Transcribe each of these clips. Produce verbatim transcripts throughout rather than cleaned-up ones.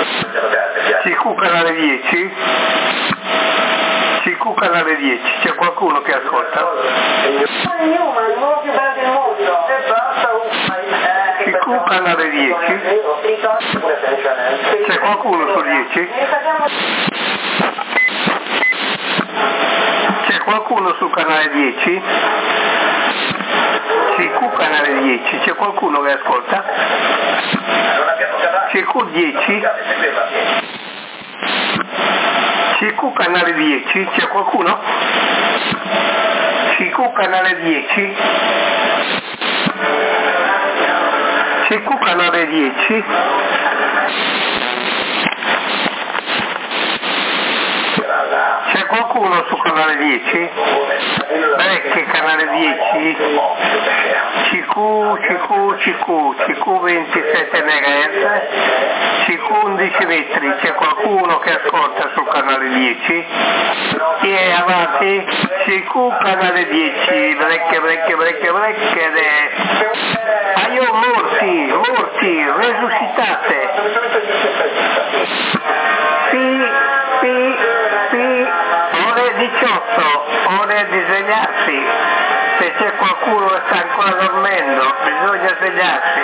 C Q canale dieci? C Q canale dieci, c'è qualcuno che ascolta? Newman, il uomo più bello del mondo. E basta, C Q canale dieci? C'è qualcuno su dieci? C'è qualcuno sul canale dieci? C Q canale dieci, c'è qualcuno che ascolta? C Q dieci? C Q canale dieci, c'è qualcuno? C Q canale dieci? C Q canale dieci? C'è qualcuno su canale dieci? Brecche canale dieci? C Q, C Q, C Q, C Q ventisette megahertz, C Q undici metri, c'è qualcuno che ascolta sul canale dieci? Chi è avanti? C Q canale dieci, brecche, brecche, brecche, brecche, ah io morti, morti, resuscitate. Pi, pi, pi, ore diciotto, ore di svegliarsi. Se c'è qualcuno che sta ancora dormendo, bisogna svegliarsi.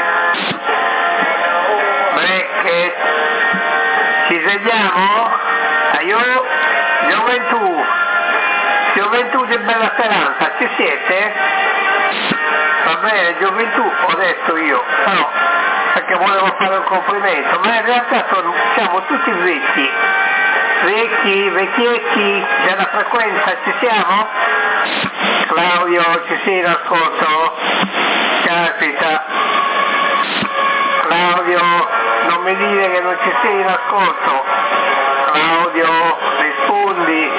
Brecche, ci svegliamo? Io, gioventù, gioventù di bella speranza, ci siete? Va bene, gioventù, ho detto io, no, perché volevo fare un complimento, ma in realtà sono, siamo tutti vecchi, vecchi, vecchietti della frequenza, ci siamo? Claudio, ci sei in ascolto? Capita. Claudio, non mi dire che non ci sei in ascolto. Claudio, rispondi.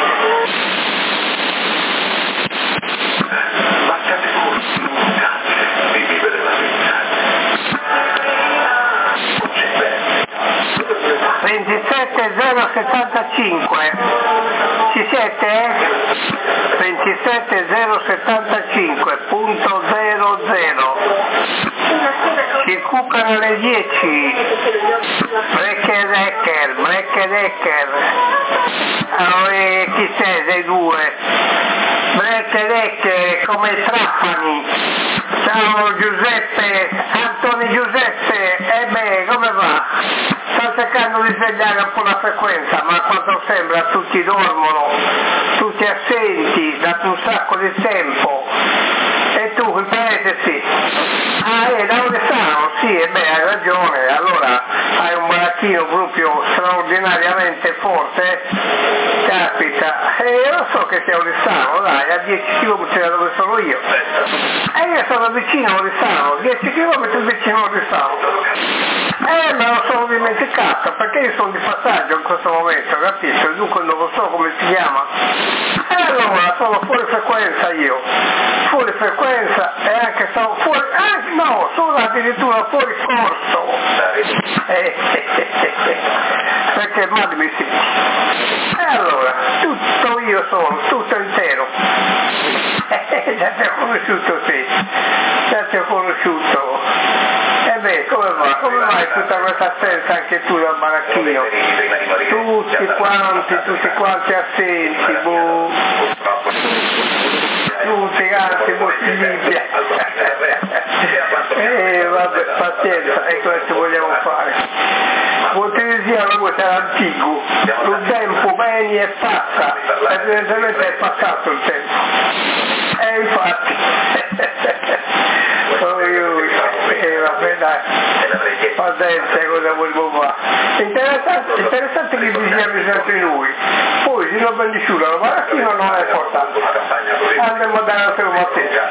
ventisette zero settantacinque, ci siete? ventisette zero settantacinque punto zero zero, C Q canale dieci, Brecke-Decker, Brecke-Decker, allora chi sei? Sei due, Brecke-Decker come Trapani, ciao Giuseppe, Antoni Giuseppe, e beh, come va? Sto cercando di svegliare un po' la frequenza, ma a quanto sembra tutti dormono, tutti assenti da un sacco di tempo. E tu, in parentesi, ah, è da Oristano? Sì, e beh, hai ragione, allora hai un baracchino proprio straordinariamente forte, capita, e io lo so che sei Oristano, dai, a dieci chilometri da dove sono io. E io sono vicino a Oristano, dieci chilometri vicino a Oristano. Eh, me lo sono dimenticato, perché io sono di passaggio in questo momento, capisci? Dunque non lo so come si chiama. E allora sono fuori frequenza io, fuori frequenza e anche sono fuori, anche no, sono addirittura fuori corso. Eh, eh, eh, eh, perché male mi si. E allora, tutto io sono, tutto intero. Eh, già ti ho conosciuto te, già ti ho conosciuto. E beh, come va? Come vai tutta questa assenza anche tu dal baracchino? Tutti quanti, tutti quanti assenti, boh. Tutti anzi, molti libri. E vabbè, pazienza, è quello che ci vogliamo fare. Montenesia la voce era antico, il tempo veni e passa, evidentemente è passato il tempo. E infatti, oh, io, eh, vabbè dai, pazienza, cosa volevo fare. Interessante, interessante che diciamo sempre noi, poi se non ben disciurano, ma la fine non è importante, andiamo a dare la fermatezza.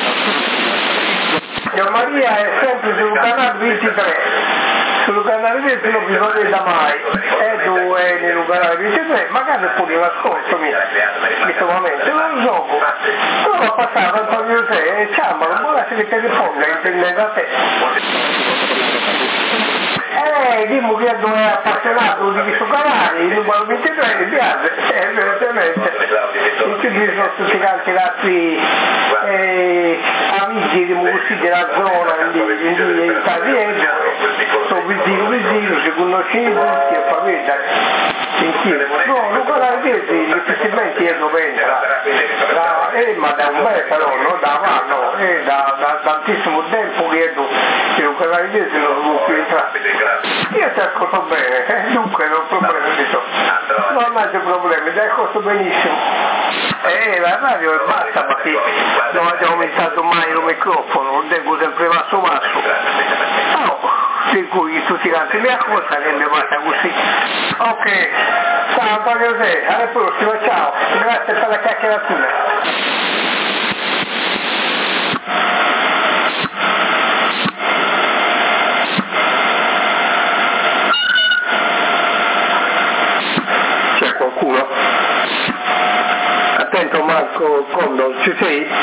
Gian Maria è sempre sul canale ventitré, sul canale venti non bisogna da mai, e due nel canale ventitré, magari pure l'ascolto mi, in questo momento, non lo so, però ho passato Antonio te e ciamalo, buonasera che telefono, intende da te. Eh, dimmi che è appassionato quattro di su canale, il numero ventitré mi piace, evidentemente. In più ci sono tutti quanti gli altri eh, amici di così della zona, di Italiano, sono vicino vicino, si conoscono tutti e famiglia. No, non guardare vedi, difficilmente io dove entra, da, eh, ma da un bel però, no, da mano, eh, da, da tantissimo tempo che io, che non guardare vedi non devo più entrare. Io ti ascolto bene, eh, dunque non ho problemi di to. Non ho problemi, ti ascolto benissimo. Eh, la radio è basta, ma che non abbiamo aumentato mai il microfono, non devo sempre basso basso. No. Per cui tutti quanti mi ascoltano che mi passa così. Ok, ciao Antonio José, alla prossima, ciao, grazie per la chiacchieratura. C'è qualcuno? Attento Marco Condo, ci sei?